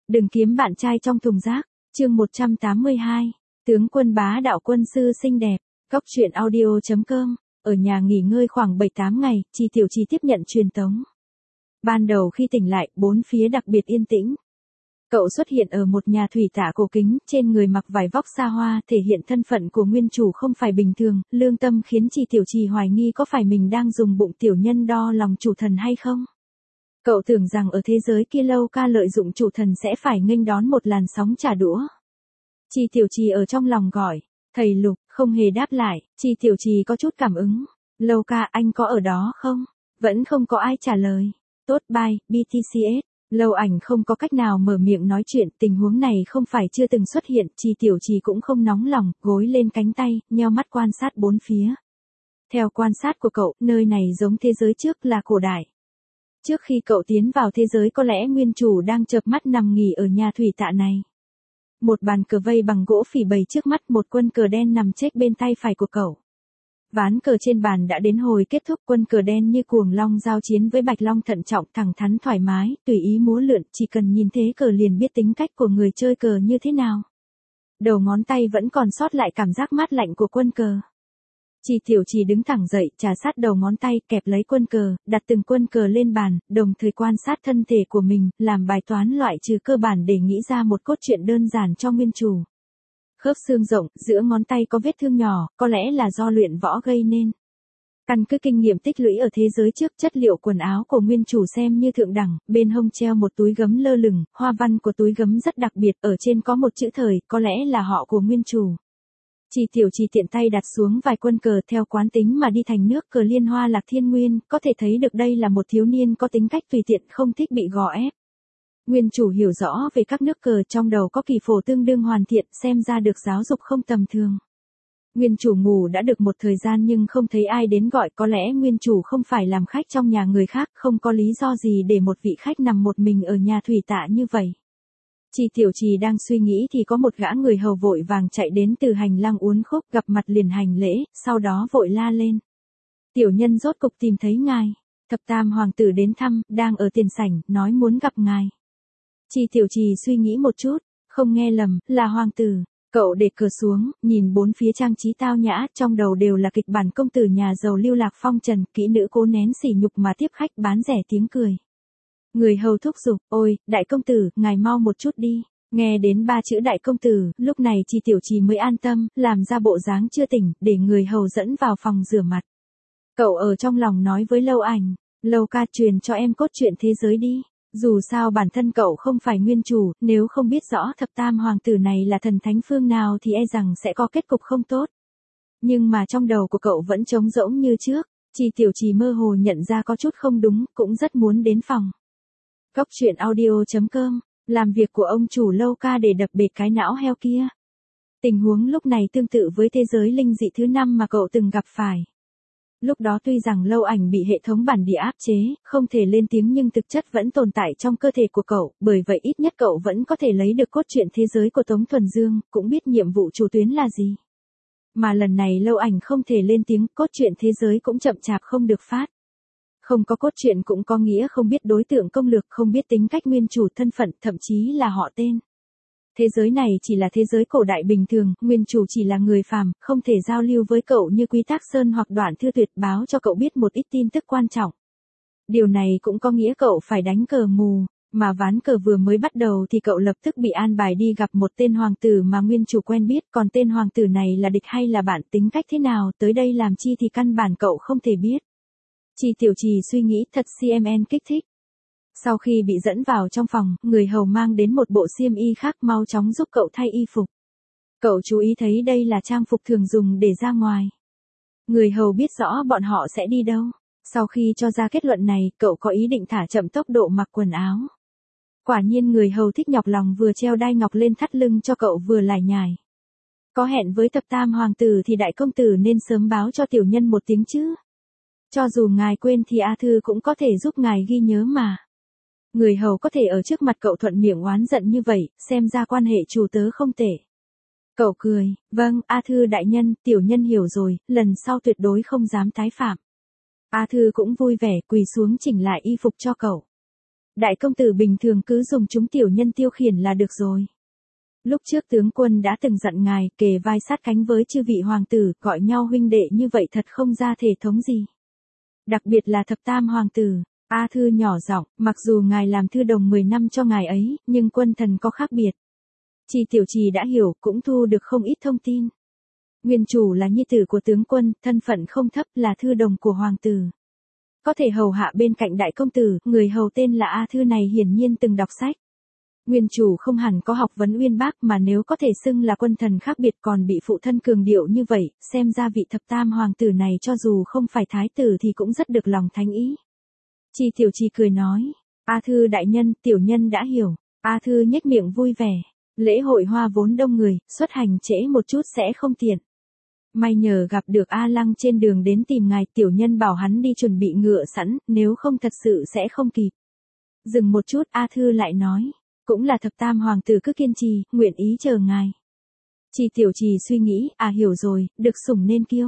Đừng kiếm bạn trai trong thùng rác. Chương 182. Tướng quân bá đạo quân sư xinh đẹp. Góc truyện audio.com. Ở nhà nghỉ ngơi khoảng 7-8 ngày, Chi Tiểu Chi tiếp nhận truyền tống. Ban đầu khi tỉnh lại, bốn phía đặc biệt yên tĩnh. Cậu xuất hiện ở một nhà thủy tạ cổ kính, trên người mặc vải vóc xa hoa, thể hiện thân phận của nguyên chủ không phải bình thường, lương tâm khiến Chi Tiểu Chi hoài nghi có phải mình đang dùng bụng tiểu nhân đo lòng chủ thần hay không. Cậu tưởng rằng ở thế giới kia Lâu Ca lợi dụng chủ thần sẽ phải nghênh đón một làn sóng trả đũa. Chi Tiểu Chi ở trong lòng gọi, thầy Lục, không hề đáp lại, Chi Tiểu Chi có chút cảm ứng. Lâu Ca, anh có ở đó không? Vẫn không có ai trả lời. Tốt bye, BTCS. Lâu Ảnh không có cách nào mở miệng nói chuyện, tình huống này không phải chưa từng xuất hiện, Chi Tiểu Chi cũng không nóng lòng, gối lên cánh tay, nheo mắt quan sát bốn phía. Theo quan sát của cậu, nơi này giống thế giới trước là cổ đại. Trước khi cậu tiến vào thế giới có lẽ nguyên chủ đang chợp mắt nằm nghỉ ở nhà thủy tạ này. Một bàn cờ vây bằng gỗ phỉ bày trước mắt, một quân cờ đen nằm chếch bên tay phải của cậu. Ván cờ trên bàn đã đến hồi kết thúc, quân cờ đen như cuồng long giao chiến với bạch long thận trọng, thẳng thắn thoải mái, tùy ý múa lượn, chỉ cần nhìn thế cờ liền biết tính cách của người chơi cờ như thế nào. Đầu ngón tay vẫn còn sót lại cảm giác mát lạnh của quân cờ. Chi Tiểu Chi đứng thẳng dậy, trà sát đầu ngón tay, kẹp lấy quân cờ, đặt từng quân cờ lên bàn, đồng thời quan sát thân thể của mình, làm bài toán loại trừ cơ bản để nghĩ ra một cốt truyện đơn giản cho nguyên chủ. Khớp xương rộng, giữa ngón tay có vết thương nhỏ, có lẽ là do luyện võ gây nên. Căn cứ kinh nghiệm tích lũy ở thế giới trước, chất liệu quần áo của nguyên chủ xem như thượng đẳng, bên hông treo một túi gấm lơ lửng, hoa văn của túi gấm rất đặc biệt, ở trên có một chữ thời, có lẽ là họ của nguyên chủ. Chi Tiểu Chi tiện tay đặt xuống vài quân cờ theo quán tính mà đi thành nước cờ liên hoa lạc thiên nguyên, có thể thấy được đây là một thiếu niên có tính cách tùy tiện, không thích bị gò ép. Nguyên chủ hiểu rõ về các nước cờ, trong đầu có kỳ phổ tương đương hoàn thiện, xem ra được giáo dục không tầm thường. Nguyên chủ ngủ đã được một thời gian nhưng không thấy ai đến gọi, có lẽ nguyên chủ không phải làm khách trong nhà người khác, không có lý do gì để một vị khách nằm một mình ở nhà thủy tạ như vậy. Chi Tiểu Chi đang suy nghĩ thì có một gã người hầu vội vàng chạy đến từ hành lang uốn khúc, gặp mặt liền hành lễ, sau đó vội la lên. Tiểu nhân rốt cục tìm thấy ngài. Thập Tam hoàng tử đến thăm, đang ở tiền sảnh, nói muốn gặp ngài. Chi Tiểu Chi suy nghĩ một chút, không nghe lầm, là hoàng tử. Cậu để cờ xuống, nhìn bốn phía trang trí tao nhã, trong đầu đều là kịch bản công tử nhà giàu lưu lạc phong trần, kỹ nữ cố nén sỉ nhục mà tiếp khách, bán rẻ tiếng cười. Người hầu thúc giục, ôi, đại công tử, ngài mau một chút đi. Nghe đến ba chữ đại công tử, lúc này Chi Tiểu Chi mới an tâm, làm ra bộ dáng chưa tỉnh, để người hầu dẫn vào phòng rửa mặt. Cậu ở trong lòng nói với Lâu Ảnh, Lâu Ca truyền cho em cốt truyện thế giới đi. Dù sao bản thân cậu không phải nguyên chủ, nếu không biết rõ thập tam hoàng tử này là thần thánh phương nào thì e rằng sẽ có kết cục không tốt. Nhưng mà trong đầu của cậu vẫn trống rỗng như trước, Chi Tiểu Chi mơ hồ nhận ra có chút không đúng, cũng rất muốn đến phòng. Góc truyện audio.com, làm việc của ông chủ Lâu Ca để đập bể cái não heo kia. Tình huống lúc này tương tự với thế giới linh dị thứ 5 mà cậu từng gặp phải. Lúc đó tuy rằng Lâu Ảnh bị hệ thống bản địa áp chế, không thể lên tiếng nhưng thực chất vẫn tồn tại trong cơ thể của cậu, bởi vậy ít nhất cậu vẫn có thể lấy được cốt truyện thế giới của Tống Thuần Dương, cũng biết nhiệm vụ chủ tuyến là gì. Mà lần này Lâu Ảnh không thể lên tiếng, cốt truyện thế giới cũng chậm chạp không được phát. Không có cốt truyện cũng có nghĩa không biết đối tượng công lược, không biết tính cách nguyên chủ, thân phận, thậm chí là họ tên. Thế giới này chỉ là thế giới cổ đại bình thường, nguyên chủ chỉ là người phàm, không thể giao lưu với cậu như Quy Tắc Sơn hoặc Đoạn Thư Tuyệt, báo cho cậu biết một ít tin tức quan trọng. Điều này cũng có nghĩa cậu phải đánh cờ mù, mà ván cờ vừa mới bắt đầu thì cậu lập tức bị an bài đi gặp một tên hoàng tử mà nguyên chủ quen biết, còn tên hoàng tử này là địch hay là bạn, tính cách thế nào, tới đây làm chi thì căn bản cậu không thể biết. Chi Tiểu Chi suy nghĩ thật CMN kích thích. Sau khi bị dẫn vào trong phòng, người hầu mang đến một bộ xiêm y khác, mau chóng giúp cậu thay y phục. Cậu chú ý thấy đây là trang phục thường dùng để ra ngoài. Người hầu biết rõ bọn họ sẽ đi đâu. Sau khi cho ra kết luận này, cậu có ý định thả chậm tốc độ mặc quần áo. Quả nhiên người hầu thích nhọc lòng, vừa treo đai ngọc lên thắt lưng cho cậu vừa lải nhải. Có hẹn với thập tam hoàng tử thì đại công tử nên sớm báo cho tiểu nhân một tiếng chứ. Cho dù ngài quên thì A Thư cũng có thể giúp ngài ghi nhớ mà. Người hầu có thể ở trước mặt cậu thuận miệng oán giận như vậy, xem ra quan hệ chủ tớ không tệ. Cậu cười, vâng, A Thư đại nhân, tiểu nhân hiểu rồi, lần sau tuyệt đối không dám tái phạm. A Thư cũng vui vẻ quỳ xuống chỉnh lại y phục cho cậu. Đại công tử bình thường cứ dùng chúng tiểu nhân tiêu khiển là được rồi. Lúc trước tướng quân đã từng dặn ngài kề vai sát cánh với chư vị hoàng tử, gọi nhau huynh đệ như vậy thật không ra thể thống gì. Đặc biệt là thập tam hoàng tử. A Thư nhỏ giọng, mặc dù ngài làm thư đồng 10 năm cho ngài ấy, nhưng quân thần có khác biệt. Chi tiểu trì đã hiểu, cũng thu được không ít thông tin. Nguyên chủ là nhi tử của tướng quân, thân phận không thấp, là thư đồng của hoàng tử. Có thể hầu hạ bên cạnh đại công tử, người hầu tên là A Thư này hiển nhiên từng đọc sách. Nguyên chủ không hẳn có học vấn uyên bác, mà nếu có thể xưng là quân thần khác biệt còn bị phụ thân cường điệu như vậy, xem ra vị thập tam hoàng tử này cho dù không phải thái tử thì cũng rất được lòng thánh ý. Chi tiểu trì cười nói, A Thư đại nhân, tiểu nhân đã hiểu. A Thư nhếch miệng vui vẻ, lễ hội hoa vốn đông người, xuất hành trễ một chút sẽ không tiện. May nhờ gặp được A Lăng trên đường đến tìm ngài, tiểu nhân bảo hắn đi chuẩn bị ngựa sẵn, nếu không thật sự sẽ không kịp. Dừng một chút, A Thư lại nói, cũng là thập tam hoàng tử cứ kiên trì, nguyện ý chờ ngài. Chi tiểu trì suy nghĩ, hiểu rồi, được sủng nên kiêu.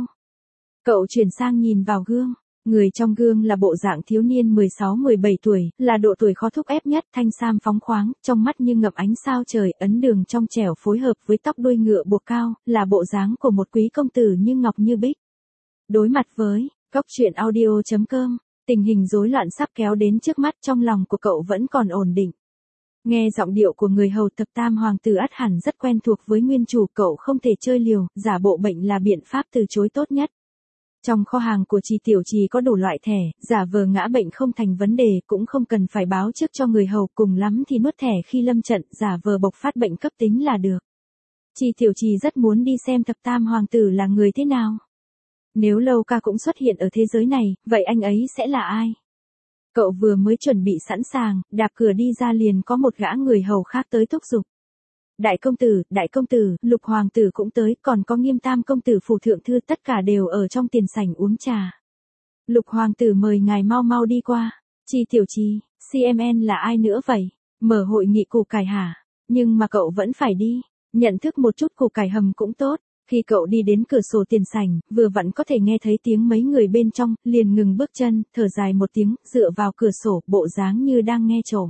Cậu chuyển sang nhìn vào gương. Người trong gương là bộ dạng thiếu niên 16-17 tuổi, là độ tuổi khó thúc ép nhất, thanh sam phóng khoáng, trong mắt như ngập ánh sao trời, ấn đường trong trẻo phối hợp với tóc đuôi ngựa buộc cao, là bộ dáng của một quý công tử như ngọc như bích. Đối mặt với góc truyện audio.com, tình hình rối loạn sắp kéo đến trước mắt, trong lòng của cậu vẫn còn ổn định. Nghe giọng điệu của người hầu thập tam hoàng tử ắt hẳn rất quen thuộc với nguyên chủ, cậu không thể chơi liều, giả bộ bệnh là biện pháp từ chối tốt nhất. Trong kho hàng của Chi tiểu trì có đủ loại thẻ, giả vờ ngã bệnh không thành vấn đề, cũng không cần phải báo trước cho người hầu, cùng lắm thì nuốt thẻ khi lâm trận, giả vờ bộc phát bệnh cấp tính là được. Chi tiểu trì rất muốn đi xem thập tam hoàng tử là người thế nào. Nếu Lâu Ca cũng xuất hiện ở thế giới này, vậy anh ấy sẽ là ai? Cậu vừa mới chuẩn bị sẵn sàng, đạp cửa đi ra liền có một gã người hầu khác tới thúc giục. Đại công tử, Lục hoàng tử cũng tới, còn có Nghiêm tam công tử phủ thượng thư, tất cả đều ở trong tiền sảnh uống trà. Lục hoàng tử mời ngài mau mau đi qua. Chi tiểu trì, CMN là ai nữa vậy? Mở hội nghị củ cải hả? Nhưng mà cậu vẫn phải đi. Nhận thức một chút củ cải hầm cũng tốt. Khi cậu đi đến cửa sổ tiền sảnh, vừa vặn có thể nghe thấy tiếng mấy người bên trong, liền ngừng bước chân, thở dài một tiếng, dựa vào cửa sổ, bộ dáng như đang nghe trộm.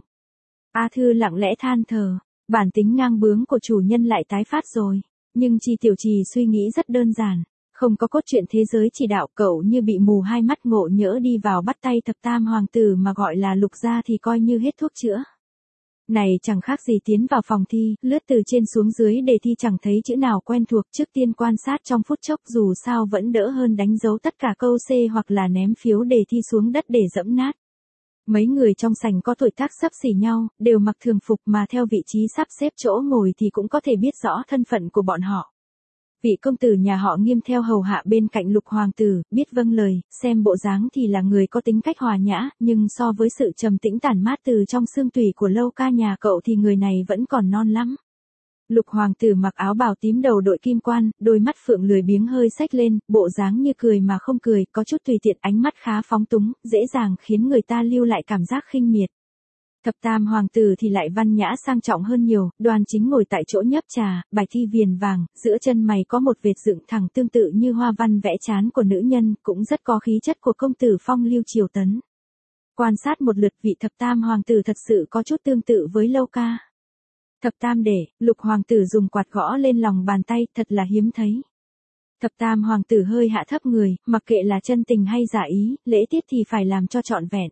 A Thư lặng lẽ than thở. Bản tính ngang bướng của chủ nhân lại tái phát rồi. Nhưng Chi tiểu trì suy nghĩ rất đơn giản. Không có cốt truyện thế giới chỉ đạo, cậu như bị mù hai mắt, ngộ nhỡ đi vào bắt tay thập tam hoàng tử mà gọi là Lục gia thì coi như hết thuốc chữa. Này chẳng khác gì tiến vào phòng thi, lướt từ trên xuống dưới đề thi chẳng thấy chữ nào quen thuộc, trước tiên quan sát trong phút chốc, dù sao vẫn đỡ hơn đánh dấu tất cả câu C hoặc là ném phiếu đề thi xuống đất để dẫm nát. Mấy người trong sảnh có tuổi tác xấp xỉ nhau, đều mặc thường phục, mà theo vị trí sắp xếp chỗ ngồi thì cũng có thể biết rõ thân phận của bọn họ. Vị công tử nhà họ Nghiêm theo hầu hạ bên cạnh Lục hoàng tử, biết vâng lời, xem bộ dáng thì là người có tính cách hòa nhã, nhưng so với sự trầm tĩnh tản mát từ trong xương tủy của Lâu Ca nhà cậu thì người này vẫn còn non lắm. Lục hoàng tử mặc áo bào tím, đầu đội kim quan, đôi mắt phượng lười biếng hơi xếch lên, bộ dáng như cười mà không cười, có chút tùy tiện, ánh mắt khá phóng túng, dễ dàng khiến người ta lưu lại cảm giác khinh miệt. Thập tam hoàng tử thì lại văn nhã sang trọng hơn nhiều, đoan chính ngồi tại chỗ nhấp trà, bài thi viền vàng, giữa chân mày có một vệt dựng thẳng tương tự như hoa văn vẽ trán của nữ nhân, cũng rất có khí chất của công tử phong lưu triều tấn. Quan sát một lượt, vị thập tam hoàng tử thật sự có chút tương tự với Lâu Ca. Thập tam đệ, Lục hoàng tử dùng quạt gõ lên lòng bàn tay, thật là hiếm thấy. Thập tam hoàng tử hơi hạ thấp người, mặc kệ là chân tình hay giả ý, lễ tiết thì phải làm cho trọn vẹn.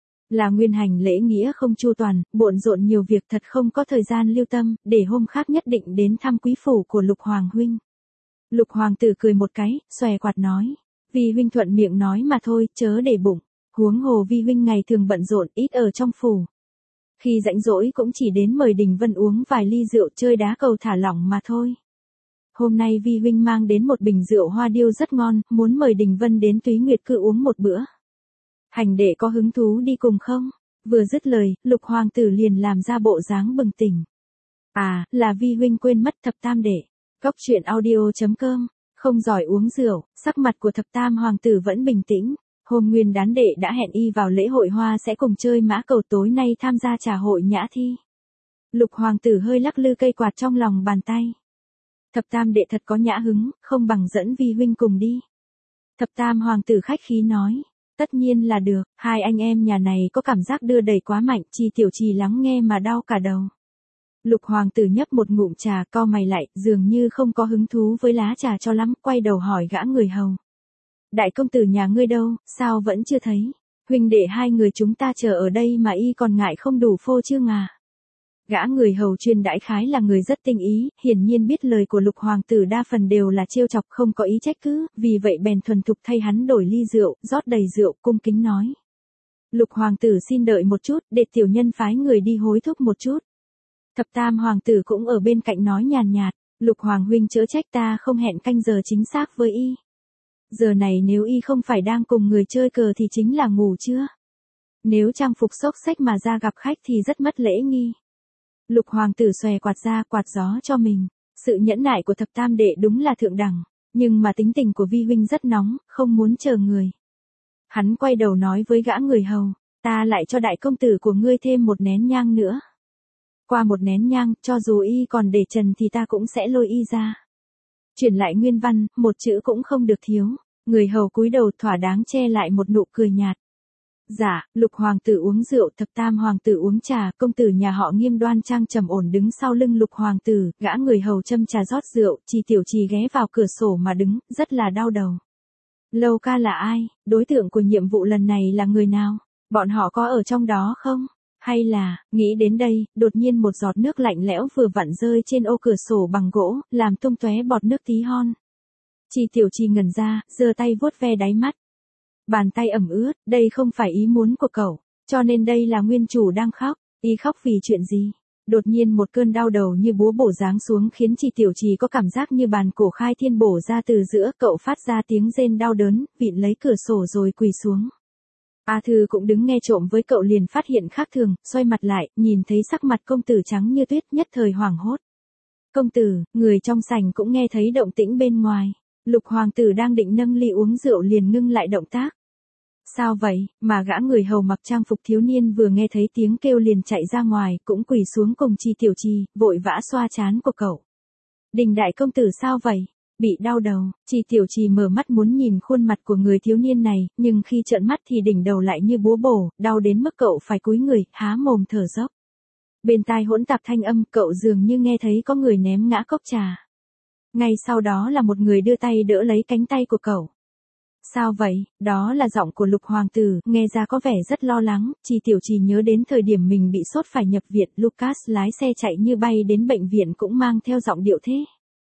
Là nguyên hành lễ nghĩa không chu toàn, bộn rộn nhiều việc, thật không có thời gian lưu tâm, để hôm khác nhất định đến thăm quý phủ của Lục hoàng huynh. Lục hoàng tử cười một cái, xòe quạt nói, Vi huynh thuận miệng nói mà thôi, chớ để bụng. Huống hồ Vi huynh ngày thường bận rộn, ít ở trong phủ. Khi rảnh rỗi cũng chỉ đến mời Đình Vân uống vài ly rượu, chơi đá cầu thả lỏng mà thôi. Hôm nay Vi huynh mang đến một bình rượu hoa điêu rất ngon, muốn mời Đình Vân đến Túy Nguyệt Cư uống một bữa. Hành đệ có hứng thú đi cùng không? Vừa dứt lời, Lục hoàng tử liền làm ra bộ dáng bừng tỉnh. Là Vi huynh quên mất thập tam đệ. Góc truyện audio.com, không giỏi uống rượu, sắc mặt của thập tam hoàng tử vẫn bình tĩnh. Hôm nguyên đán đệ đã hẹn y vào lễ hội hoa sẽ cùng chơi mã cầu, tối nay tham gia trà hội nhã thi. Lục hoàng tử hơi lắc lư cây quạt trong lòng bàn tay. Thập tam đệ thật có nhã hứng, không bằng dẫn Vi huynh cùng đi. Thập tam hoàng tử khách khí nói. Tất nhiên là được, hai anh em nhà này có cảm giác đưa đẩy quá mạnh, Chi Tiểu Trì lắng nghe mà đau cả đầu. Lục hoàng tử nhấp một ngụm trà, cau mày lại, dường như không có hứng thú với lá trà cho lắm, quay đầu hỏi gã người hầu. Đại công tử nhà ngươi đâu, sao vẫn chưa thấy? Huynh đệ hai người chúng ta chờ ở đây mà y còn ngại không đủ phô trương à? Gã người hầu chuyên đãi khái là người rất tinh ý, hiển nhiên biết lời của lục hoàng tử đa phần đều là trêu chọc, không có ý trách cứ, vì vậy bèn thuần thục thay hắn đổi ly rượu, rót đầy rượu, cung kính nói. Lục hoàng tử xin đợi một chút, để tiểu nhân phái người đi hối thúc một chút. Thập tam hoàng tử cũng ở bên cạnh nói nhàn nhạt, lục hoàng huynh chớ trách ta không hẹn canh giờ chính xác với y. Giờ này nếu y không phải đang cùng người chơi cờ thì chính là ngủ chưa? Nếu trang phục xốc xách mà ra gặp khách thì rất mất lễ nghi. Lục hoàng tử xòe quạt ra quạt gió cho mình. Sự nhẫn nại của thập tam đệ đúng là thượng đẳng, nhưng mà tính tình của vi huynh rất nóng, không muốn chờ người. Hắn quay đầu nói với gã người hầu, ta lại cho đại công tử của ngươi thêm một nén nhang nữa. Qua một nén nhang, cho dù y còn để trần thì ta cũng sẽ lôi y ra. Chuyển lại nguyên văn, một chữ cũng không được thiếu. Người hầu cúi đầu thỏa đáng che lại một nụ cười nhạt. Dạ, lục hoàng tử uống rượu, thập tam hoàng tử uống trà, công tử nhà họ Nghiêm đoan trang trầm ổn đứng sau lưng lục hoàng tử, gã người hầu châm trà rót rượu, Chi Tiểu Trì ghé vào cửa sổ mà đứng, rất là đau đầu. Lâu ca là ai, đối tượng của nhiệm vụ lần này là người nào, bọn họ có ở trong đó không? Hay là, nghĩ đến đây, đột nhiên một giọt nước lạnh lẽo vừa vặn rơi trên ô cửa sổ bằng gỗ, làm tung tóe bọt nước tí hon. Chi Tiểu Trì ngẩn ra, giơ tay vuốt ve đáy mắt. Bàn tay ẩm ướt, đây không phải ý muốn của cậu, cho nên đây là nguyên chủ đang khóc. Y khóc vì chuyện gì? Đột nhiên một cơn đau đầu như búa bổ giáng xuống khiến Chi Tiểu Trì có cảm giác như bàn cổ khai thiên bổ ra từ giữa, cậu phát ra tiếng rên đau đớn, vịn lấy cửa sổ rồi quỳ xuống. A Thư cũng đứng nghe trộm với cậu liền phát hiện khác thường, xoay mặt lại, nhìn thấy sắc mặt công tử trắng như tuyết, nhất thời hoảng hốt. Công tử, người trong sảnh cũng nghe thấy động tĩnh bên ngoài. Lục hoàng tử đang định nâng ly uống rượu liền ngưng lại động tác. Sao vậy, mà gã người hầu mặc trang phục thiếu niên vừa nghe thấy tiếng kêu liền chạy ra ngoài, cũng quỳ xuống cùng Chi Tiểu Trì, vội vã xoa trán của cậu. Đình đại công tử sao vậy? Bị đau đầu, Chi Tiểu Trì mở mắt muốn nhìn khuôn mặt của người thiếu niên này, nhưng khi trợn mắt thì đỉnh đầu lại như búa bổ, đau đến mức cậu phải cúi người, há mồm thở dốc. Bên tai hỗn tạp thanh âm, cậu dường như nghe thấy có người ném ngã cốc trà. Ngay sau đó là một người đưa tay đỡ lấy cánh tay của cậu. Sao vậy? Đó là giọng của lục hoàng tử, nghe ra có vẻ rất lo lắng. Chi Tiểu Trì nhớ đến thời điểm mình bị sốt phải nhập viện, Lucas lái xe chạy như bay đến bệnh viện cũng mang theo giọng điệu thế.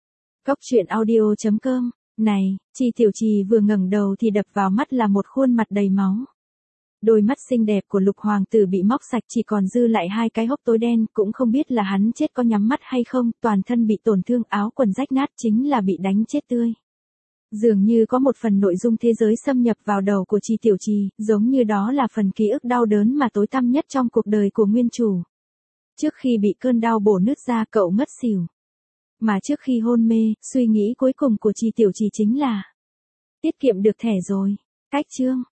Góc truyện audio.com. Này, Chi Tiểu Trì vừa ngẩng đầu thì đập vào mắt là một khuôn mặt đầy máu. Đôi mắt xinh đẹp của lục hoàng tử bị móc sạch, chỉ còn dư lại hai cái hốc tối đen, cũng không biết là hắn chết có nhắm mắt hay không, toàn thân bị tổn thương, áo quần rách nát, chính là bị đánh chết tươi. Dường như có một phần nội dung thế giới xâm nhập vào đầu của Chi Tiểu Trì, giống như đó là phần ký ức đau đớn mà tối tăm nhất trong cuộc đời của nguyên chủ. Trước khi bị cơn đau bổ nứt ra cậu ngất xỉu. Mà trước khi hôn mê, suy nghĩ cuối cùng của Chi Tiểu Trì chính là tiết kiệm được thẻ rồi. Cách chương